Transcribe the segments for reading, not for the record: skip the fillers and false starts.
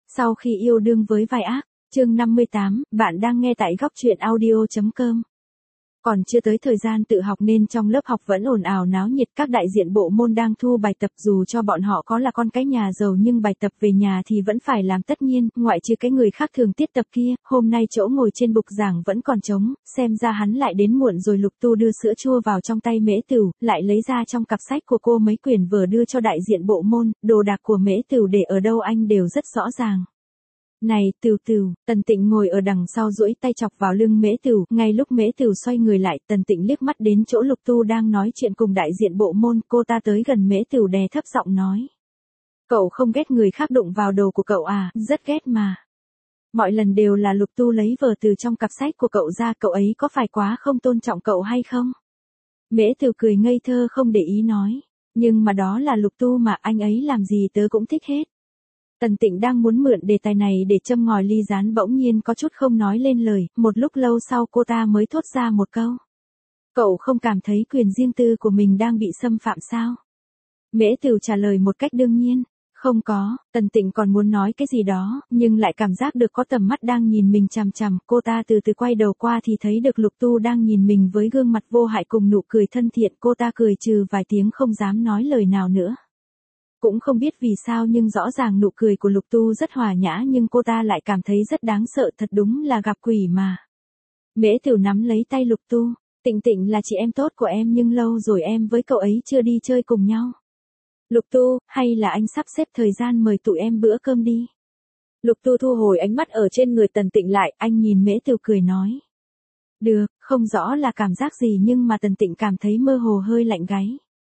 Sau khi yêu đương với vai ác, chương 58, bạn đang nghe tại góc truyện audio.com. Còn chưa tới thời gian tự học nên trong lớp học vẫn ồn ào náo nhiệt, các đại diện bộ môn đang thu bài tập, dù cho bọn họ có là con cái nhà giàu nhưng bài tập về nhà thì vẫn phải làm tất nhiên, ngoại trừ cái người khác thường tiết tập kia. Hôm nay chỗ ngồi trên bục giảng vẫn còn trống, xem ra hắn lại đến muộn rồi. Lục Tu đưa sữa chua vào trong tay Mễ Tửu, lại lấy ra trong cặp sách của cô mấy quyển vở đưa cho đại diện bộ môn. Đồ đạc của Mễ Tửu để ở đâu anh đều rất rõ ràng. Này, Tửu Tửu, Tần Tịnh ngồi ở đằng sau duỗi tay chọc vào lưng Mễ Tửu, ngay lúc Mễ Tửu xoay người lại, Tần Tịnh liếc mắt đến chỗ Lục Tu đang nói chuyện cùng đại diện bộ môn, cô ta tới gần Mễ Tửu đè thấp giọng nói. Cậu không ghét người khác đụng vào đồ của cậu à? Rất ghét mà. Mọi lần đều là Lục Tu lấy vở từ trong cặp sách của cậu ra, cậu ấy có phải quá không tôn trọng cậu hay không? Mễ Tửu cười ngây thơ không để ý nói, nhưng mà đó là Lục Tu mà, anh ấy làm gì tớ cũng thích hết. Tần Tịnh đang muốn mượn đề tài này để châm ngòi ly gián, bỗng nhiên có chút không nói lên lời, một lúc lâu sau cô ta mới thốt ra một câu. Cậu không cảm thấy quyền riêng tư của mình đang bị xâm phạm sao? Mễ Tửu trả lời một cách đương nhiên. Không có. Tần Tịnh còn muốn nói cái gì đó, nhưng lại cảm giác được có tầm mắt đang nhìn mình chằm chằm, cô ta từ từ quay đầu qua thì thấy được Lục Tu đang nhìn mình với gương mặt vô hại cùng nụ cười thân thiện, cô ta cười trừ vài tiếng không dám nói lời nào nữa. Cũng không biết vì sao nhưng rõ ràng nụ cười của Lục Tu rất hòa nhã nhưng cô ta lại cảm thấy rất đáng sợ, thật đúng là gặp quỷ mà. Mễ Tửu nắm lấy tay Lục Tu, Tịnh Tịnh là chị em tốt của em nhưng lâu rồi em với cậu ấy chưa đi chơi cùng nhau. Lục Tu, hay là anh sắp xếp thời gian mời tụi em bữa cơm đi. Lục Tu thu hồi ánh mắt ở trên người Tần Tịnh lại, anh nhìn Mễ Tửu cười nói. Được, không rõ là cảm giác gì nhưng mà Tần Tịnh cảm thấy mơ hồ hơi lạnh gáy.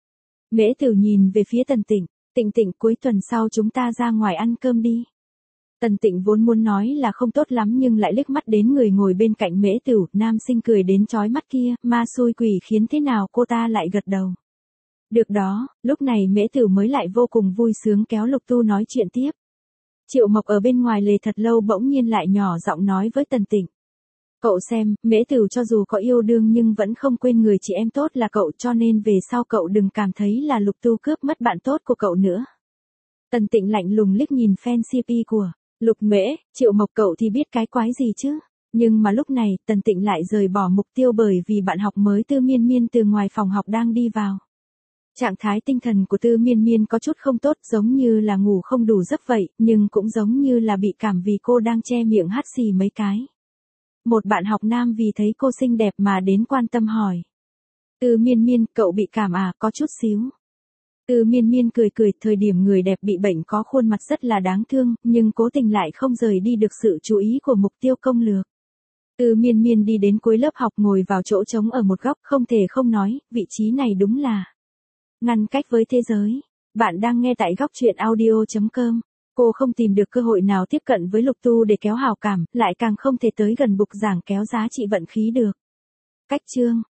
Mễ Tửu nhìn về phía Tần Tịnh. Tịnh Tịnh, cuối tuần sau chúng ta ra ngoài ăn cơm đi. Tần Tịnh vốn muốn nói là không tốt lắm nhưng lại liếc mắt đến người ngồi bên cạnh Mễ Tửu, nam sinh cười đến chói mắt kia, ma xui quỷ khiến thế nào cô ta lại gật đầu. Được đó, lúc này Mễ Tửu mới lại vô cùng vui sướng kéo Lục Tu nói chuyện tiếp. Triệu Mộc ở bên ngoài lề thật lâu bỗng nhiên lại nhỏ giọng nói với Tần Tịnh. Cậu xem, Mễ Tửu cho dù có yêu đương nhưng vẫn không quên người chị em tốt là cậu, cho nên về sau cậu đừng cảm thấy là Lục Tu cướp mất bạn tốt của cậu nữa. Tần Tịnh lạnh lùng liếc nhìn fan CP của Lục Mễ, Triệu Mộc, cậu thì biết cái quái gì chứ. Nhưng mà lúc này Tần Tịnh lại rời bỏ mục tiêu bởi vì bạn học mới Tư Miên Miên từ ngoài phòng học đang đi vào. Trạng thái tinh thần của Tư Miên Miên có chút không tốt, giống như là ngủ không đủ giấc vậy, nhưng cũng giống như là bị cảm vì cô đang che miệng hắt xì mấy cái. Một bạn học nam vì thấy cô xinh đẹp mà đến quan tâm hỏi. Tư Miên Miên, cậu bị cảm à? Có chút xíu. Tư Miên Miên cười cười, thời điểm người đẹp bị bệnh có khuôn mặt rất là đáng thương, nhưng cố tình lại không rời đi được sự chú ý của mục tiêu công lược. Tư Miên Miên đi đến cuối lớp học ngồi vào chỗ trống ở một góc, không thể không nói, vị trí này đúng là ngăn cách với thế giới. Bạn đang nghe tại góc truyện audio.com. Cô không tìm được cơ hội nào tiếp cận với Lục Tu để kéo hào cảm, lại càng không thể tới gần bục giảng kéo giá trị vận khí được. Cách chương